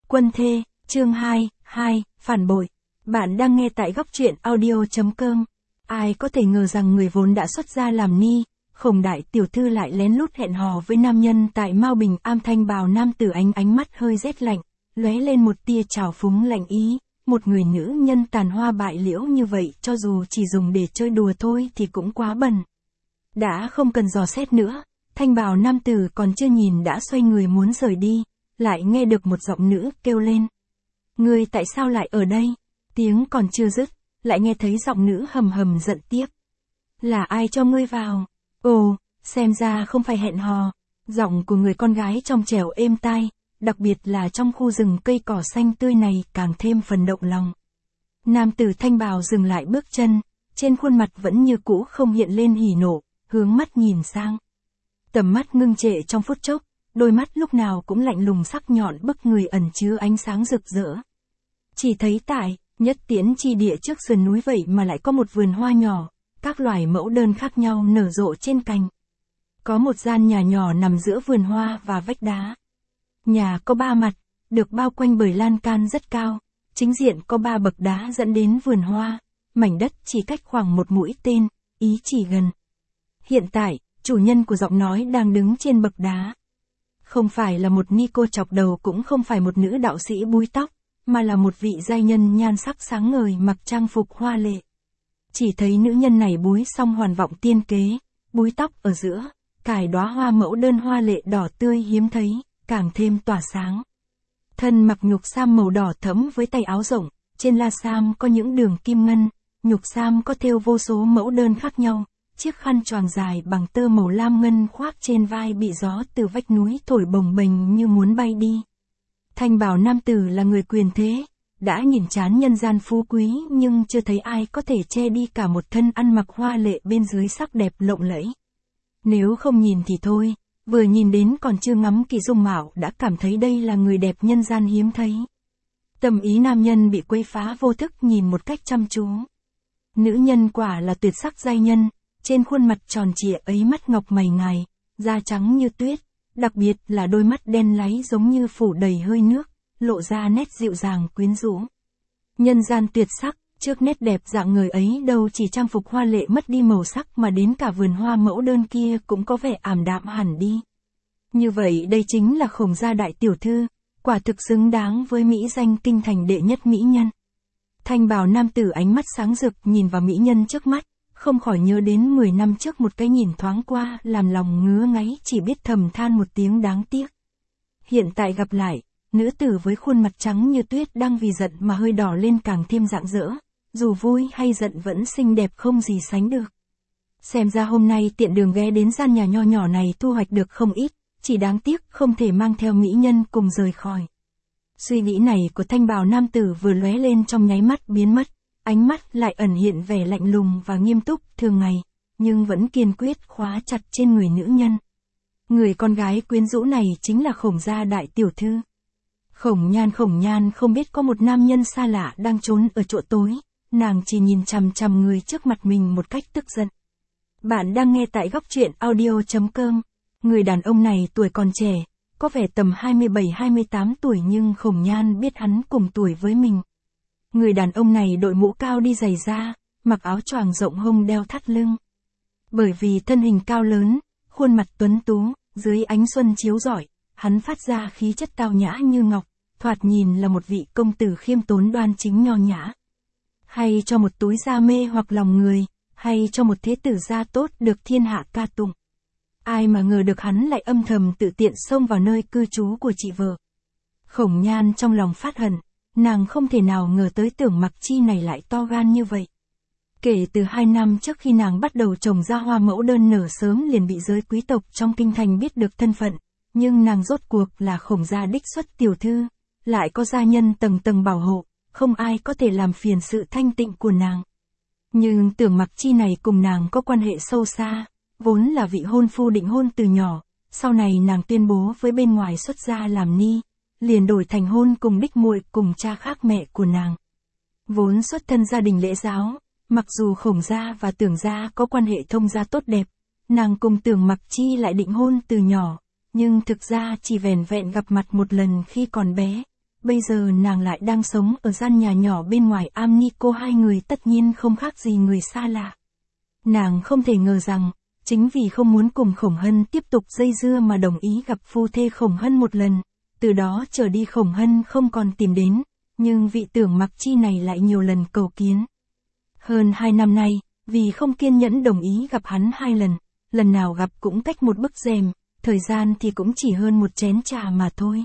Quân thê, chương 2, phản bội. Bạn đang nghe tại góc truyện audio.com. Ai có thể ngờ rằng người vốn đã xuất gia làm ni, Khổng đại tiểu thư lại lén lút hẹn hò với nam nhân tại Mao Bình Am. Thanh bào nam tử ánh mắt hơi rét lạnh, lóe lên một tia trào phúng lạnh ý. Một người nữ nhân tàn hoa bại liễu như vậy cho dù chỉ dùng để chơi đùa thôi thì cũng quá bẩn. Đã không cần dò xét nữa, thanh bào nam tử còn chưa nhìn đã xoay người muốn rời đi, lại nghe được một giọng nữ kêu lên. Ngươi tại sao lại ở đây? Tiếng còn chưa dứt, lại nghe thấy giọng nữ hầm hầm giận tiếp. Là ai cho ngươi vào? Ồ, xem ra không phải hẹn hò. Giọng của người con gái trong trẻo êm tai, đặc biệt là trong khu rừng cây cỏ xanh tươi này càng thêm phần động lòng. Nam tử thanh bào dừng lại bước chân, trên khuôn mặt vẫn như cũ không hiện lên hỉ nộ, hướng mắt nhìn sang. Tầm mắt ngưng trệ trong phút chốc, đôi mắt lúc nào cũng lạnh lùng sắc nhọn bức người ẩn chứa ánh sáng rực rỡ. Chỉ thấy tại nhất tiễn chi địa trước sườn núi vậy mà lại có một vườn hoa nhỏ, các loài mẫu đơn khác nhau nở rộ trên cành. Có một gian nhà nhỏ nằm giữa vườn hoa và vách đá. Nhà có 3 mặt, được bao quanh bởi lan can rất cao, chính diện có 3 bậc đá dẫn đến vườn hoa, mảnh đất chỉ cách khoảng một mũi tên, ý chỉ gần. Hiện tại, chủ nhân của giọng nói đang đứng trên bậc đá. Không phải là một ni cô chọc đầu cũng không phải một nữ đạo sĩ búi tóc, mà là một vị giai nhân nhan sắc sáng ngời mặc trang phục hoa lệ. Chỉ thấy nữ nhân này búi xong hoàn vọng tiên kế, búi tóc ở giữa, cài đóa hoa mẫu đơn hoa lệ đỏ tươi hiếm thấy, càng thêm tỏa sáng. Thân mặc nhục sam màu đỏ thẫm với tay áo rộng, trên la sam có những đường kim ngân, nhục sam có thêu vô số mẫu đơn khác nhau. Chiếc khăn choàng dài bằng tơ màu lam ngân khoác trên vai bị gió từ vách núi thổi bồng bềnh như muốn bay đi. Thanh bào nam tử là người quyền thế, đã nhìn chán nhân gian phú quý nhưng chưa thấy ai có thể che đi cả một thân ăn mặc hoa lệ bên dưới sắc đẹp lộng lẫy. Nếu không nhìn thì thôi, vừa nhìn đến còn chưa ngắm kỳ dung mạo đã cảm thấy đây là người đẹp nhân gian hiếm thấy. Tâm ý nam nhân bị quấy phá vô thức nhìn một cách chăm chú. Nữ nhân quả là tuyệt sắc giai nhân. Trên khuôn mặt tròn trịa ấy mắt ngọc mày ngài, da trắng như tuyết, đặc biệt là đôi mắt đen láy giống như phủ đầy hơi nước, lộ ra nét dịu dàng quyến rũ. Nhân gian tuyệt sắc, trước nét đẹp dạng người ấy đâu chỉ trang phục hoa lệ mất đi màu sắc mà đến cả vườn hoa mẫu đơn kia cũng có vẻ ảm đạm hẳn đi. Như vậy đây chính là Khổng gia đại tiểu thư, quả thực xứng đáng với mỹ danh kinh thành đệ nhất mỹ nhân. Thanh bào nam tử ánh mắt sáng rực nhìn vào mỹ nhân trước mắt. Không khỏi nhớ đến 10 năm trước một cái nhìn thoáng qua làm lòng ngứa ngáy chỉ biết thầm than một tiếng đáng tiếc. Hiện tại gặp lại, nữ tử với khuôn mặt trắng như tuyết đang vì giận mà hơi đỏ lên càng thêm rạng rỡ, dù vui hay giận vẫn xinh đẹp không gì sánh được. Xem ra hôm nay tiện đường ghé đến gian nhà nho nhỏ này thu hoạch được không ít, chỉ đáng tiếc không thể mang theo mỹ nhân cùng rời khỏi. Suy nghĩ này của thanh bào nam tử vừa lóe lên trong nháy mắt biến mất. Ánh mắt lại ẩn hiện vẻ lạnh lùng và nghiêm túc thường ngày, nhưng vẫn kiên quyết khóa chặt trên người nữ nhân. Người con gái quyến rũ này chính là Khổng gia đại tiểu thư. Khổng nhan không biết có một nam nhân xa lạ đang trốn ở chỗ tối, nàng chỉ nhìn chằm chằm người trước mặt mình một cách tức giận. Bạn đang nghe tại góc truyện audio.com. Người đàn ông này tuổi còn trẻ, có vẻ tầm 27-28 tuổi nhưng Khổng nhan biết hắn cùng tuổi với mình. Người đàn ông này đội mũ cao đi giày da, mặc áo choàng rộng hông đeo thắt lưng. Bởi vì thân hình cao lớn, khuôn mặt tuấn tú, dưới ánh xuân chiếu rọi, hắn phát ra khí chất tao nhã như ngọc, thoạt nhìn là một vị công tử khiêm tốn đoan chính nho nhã. Hay cho một túi da mê hoặc lòng người, hay cho một thế tử gia tốt được thiên hạ ca tụng. Ai mà ngờ được hắn lại âm thầm tự tiện xông vào nơi cư trú của chị vợ. Khổng nhan trong lòng phát hận. Nàng không thể nào ngờ tới Tưởng Mặc Chi này lại to gan như vậy. Kể từ 2 năm trước khi nàng bắt đầu trồng ra hoa mẫu đơn nở sớm liền bị giới quý tộc trong kinh thành biết được thân phận, nhưng nàng rốt cuộc là Khổng gia đích xuất tiểu thư, lại có gia nhân tầng tầng bảo hộ, không ai có thể làm phiền sự thanh tịnh của nàng. Nhưng Tưởng Mặc Chi này cùng nàng có quan hệ sâu xa, vốn là vị hôn phu định hôn từ nhỏ, sau này nàng tuyên bố với bên ngoài xuất gia làm ni. Liền đổi thành hôn cùng đích muội cùng cha khác mẹ của nàng. Vốn xuất thân gia đình lễ giáo, mặc dù Khổng gia và Tưởng gia có quan hệ thông gia tốt đẹp, nàng cùng Tưởng Mặc Chi lại định hôn từ nhỏ, nhưng thực ra chỉ vẻn vẹn gặp mặt một lần khi còn bé, bây giờ nàng lại đang sống ở gian nhà nhỏ bên ngoài am ni cô, hai người tất nhiên không khác gì người xa lạ. Nàng không thể ngờ rằng, chính vì không muốn cùng Khổng Hân tiếp tục dây dưa mà đồng ý gặp phu thê Khổng Hân một lần, từ đó trở đi Khổng Hân không còn tìm đến, nhưng vị Tưởng Mặc Chi này lại nhiều lần cầu kiến. Hơn 2 năm nay, vì không kiên nhẫn đồng ý gặp hắn 2 lần, lần nào gặp cũng cách một bức rèm, thời gian thì cũng chỉ hơn một chén trà mà thôi.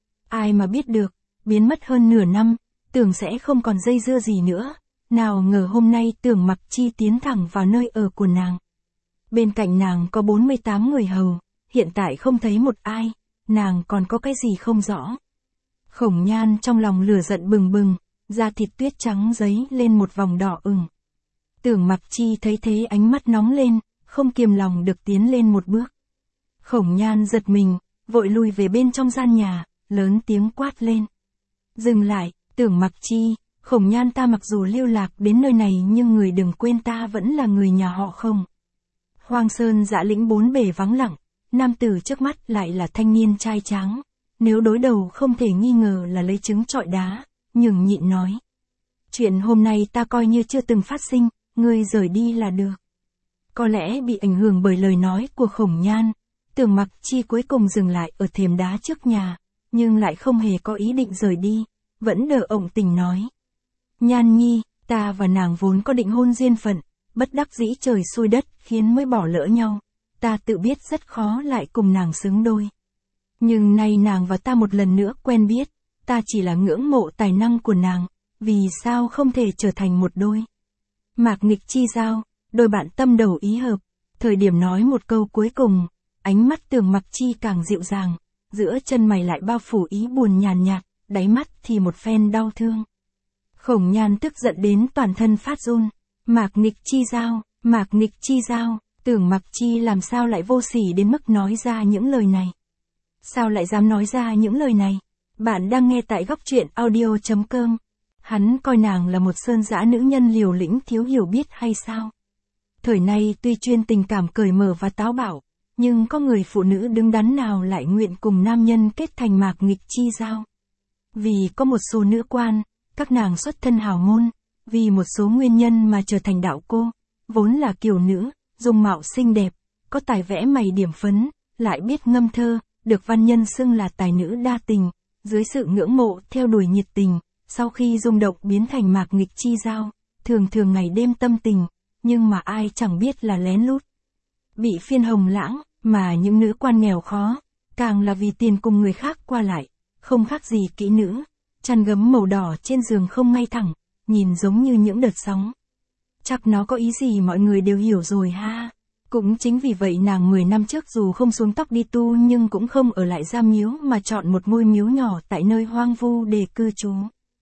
Ai mà biết được, biến mất hơn nửa năm, tưởng sẽ không còn dây dưa gì nữa, nào ngờ hôm nay Tưởng Mặc Chi tiến thẳng vào nơi ở của nàng. Bên cạnh nàng có 48 người hầu, hiện tại không thấy một ai, nàng còn có cái gì không rõ. Khổng Nhan trong lòng lửa giận bừng bừng, da thịt tuyết trắng dấy lên một vòng đỏ ửng. Tưởng Mặc Chi thấy thế ánh mắt nóng lên, không kiềm lòng được tiến lên một bước. Khổng Nhan giật mình, vội lùi về bên trong gian nhà, lớn tiếng quát lên. Dừng lại, Tưởng Mặc Chi, Khổng Nhan ta mặc dù lưu lạc đến nơi này nhưng người đừng quên ta vẫn là người nhà họ Khổng. Hoang Sơn Dã Lĩnh bốn bề vắng lặng, nam tử trước mắt lại là thanh niên trai tráng. Nếu đối đầu không thể nghi ngờ là lấy trứng trọi đá, nhường nhịn nói. Chuyện hôm nay ta coi như chưa từng phát sinh, ngươi rời đi là được. Có lẽ bị ảnh hưởng bởi lời nói của Khổng Nhan, Tưởng Mặc Chi cuối cùng dừng lại ở thềm đá trước nhà, nhưng lại không hề có ý định rời đi, vẫn đờ ổng tình nói. Nhan nhi, ta và nàng vốn có định hôn duyên phận, bất đắc dĩ trời xui đất khiến mới bỏ lỡ nhau, ta tự biết rất khó lại cùng nàng xứng đôi. Nhưng nay nàng và ta một lần nữa quen biết, ta chỉ là ngưỡng mộ tài năng của nàng, vì sao không thể trở thành một đôi. Mạc nghịch chi giao, đôi bạn tâm đầu ý hợp, thời điểm nói một câu cuối cùng, ánh mắt Tưởng Mặc Chi càng dịu dàng, giữa chân mày lại bao phủ ý buồn nhàn nhạt, đáy mắt thì một phen đau thương. Khổng Nhan tức giận đến toàn thân phát run, Mạc nghịch chi giao, Mạc nghịch chi giao, Tưởng Mặc Chi làm sao lại vô sỉ đến mức nói ra những lời này. Sao lại dám nói ra những lời này? Bạn đang nghe tại góc truyện audio.com. Hắn coi nàng là một sơn dã nữ nhân liều lĩnh thiếu hiểu biết hay sao? Thời nay tuy chuyên tình cảm cởi mở và táo bạo, nhưng có người phụ nữ đứng đắn nào lại nguyện cùng nam nhân kết thành mạc nghịch chi giao? Vì có một số nữ quan, các nàng xuất thân hào môn, vì một số nguyên nhân mà trở thành đạo cô, vốn là kiều nữ, dung mạo xinh đẹp, có tài vẽ mày điểm phấn, lại biết ngâm thơ, được văn nhân xưng là tài nữ đa tình, dưới sự ngưỡng mộ theo đuổi nhiệt tình, sau khi rung động biến thành mạc nghịch chi giao, thường thường ngày đêm tâm tình, nhưng mà ai chẳng biết là lén lút. Bị phiên hồng lãng, mà những nữ quan nghèo khó, càng là vì tiền cùng người khác qua lại, không khác gì kỹ nữ, chăn gấm màu đỏ trên giường không ngay thẳng, nhìn giống như những đợt sóng. Chắc nó có ý gì mọi người đều hiểu rồi ha. Cũng chính vì vậy nàng 10 năm trước dù không xuống tóc đi tu nhưng cũng không ở lại gia miếu mà chọn một ngôi miếu nhỏ tại nơi hoang vu để cư trú.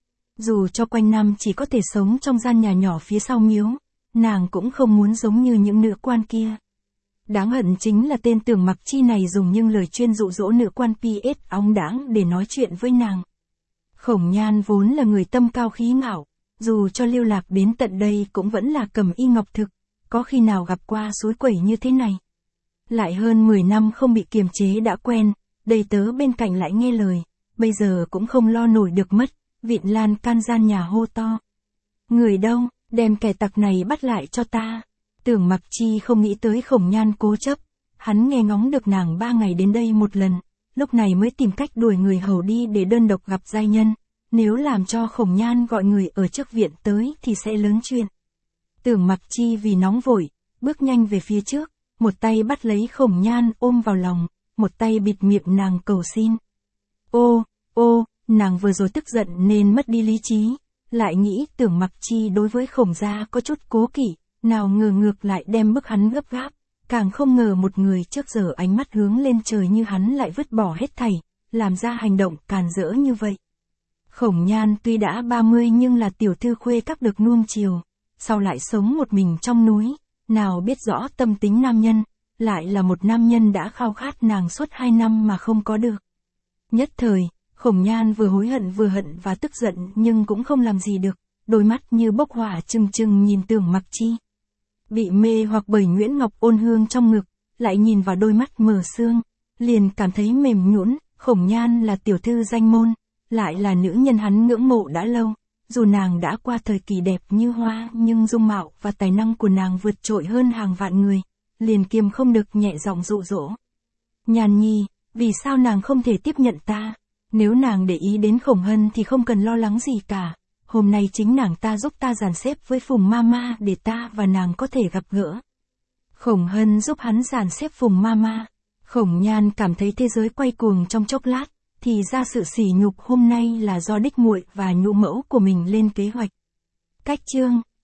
Dù cho quanh năm chỉ có thể sống trong gian nhà nhỏ phía sau miếu, nàng cũng không muốn giống như những nữ quan kia. Đáng hận chính là tên Tưởng Mặc Chi này dùng những lời chuyên dụ dỗ nữ quan PS óng đáng để nói chuyện với nàng. Khổng Nhan vốn là người tâm cao khí ngạo, dù cho lưu lạc đến tận đây cũng vẫn là cầm y ngọc thực, có khi nào gặp qua suối quẩy như thế này. Lại hơn 10 năm không bị kiềm chế đã quen, đầy tớ bên cạnh lại nghe lời, bây giờ cũng không lo nổi được mất, vịn lan can gian nhà hô to. Người đâu, đem kẻ tặc này bắt lại cho ta. Tưởng Mặc Chi không nghĩ tới Khổng Nhan cố chấp, hắn nghe ngóng được nàng 3 ngày đến đây một lần, lúc này mới tìm cách đuổi người hầu đi để đơn độc gặp giai nhân, nếu làm cho Khổng Nhan gọi người ở trước viện tới thì sẽ lớn chuyện. Tưởng Mặc Chi vì nóng vội, bước nhanh về phía trước, một tay bắt lấy Khổng Nhan ôm vào lòng, một tay bịt miệng nàng cầu xin. Ô, nàng vừa rồi tức giận nên mất đi lý trí, lại nghĩ Tưởng Mặc Chi đối với Khổng gia có chút cố kỵ, nào ngờ ngược lại đem bức hắn gấp gáp, càng không ngờ một người trước giờ ánh mắt hướng lên trời như hắn lại vứt bỏ hết thảy, làm ra hành động càn rỡ như vậy. Khổng Nhan tuy đã 30 nhưng là tiểu thư khuê các được nuông chiều, sau lại sống một mình trong núi, nào biết rõ tâm tính nam nhân, lại là một nam nhân đã khao khát nàng suốt 2 năm mà không có được. Nhất thời, Khổng Nhan vừa hối hận vừa hận và tức giận nhưng cũng không làm gì được, đôi mắt như bốc hỏa trừng trừng nhìn Tưởng Mặc Chi. Bị mê hoặc bởi Nguyễn Ngọc ôn hương trong ngực, lại nhìn vào đôi mắt mờ sương, liền cảm thấy mềm nhũn. Khổng Nhan là tiểu thư danh môn, lại là nữ nhân hắn ngưỡng mộ đã lâu. Dù nàng đã qua thời kỳ đẹp như hoa nhưng dung mạo và tài năng của nàng vượt trội hơn hàng vạn người, liền kiềm không được nhẹ giọng dụ dỗ. Nhàn Nhi, vì sao nàng không thể tiếp nhận ta? Nếu nàng để ý đến Khổng Hân thì không cần lo lắng gì cả. Hôm nay chính nàng ta giúp ta dàn xếp với Phùng Mama để ta và nàng có thể gặp gỡ. Khổng Hân giúp hắn dàn xếp Phùng Mama. Khổng Nhan cảm thấy thế giới quay cuồng trong chốc lát, thì ra sự sỉ nhục hôm nay là do đích muội và nhũ mẫu của mình lên kế hoạch. Cách chương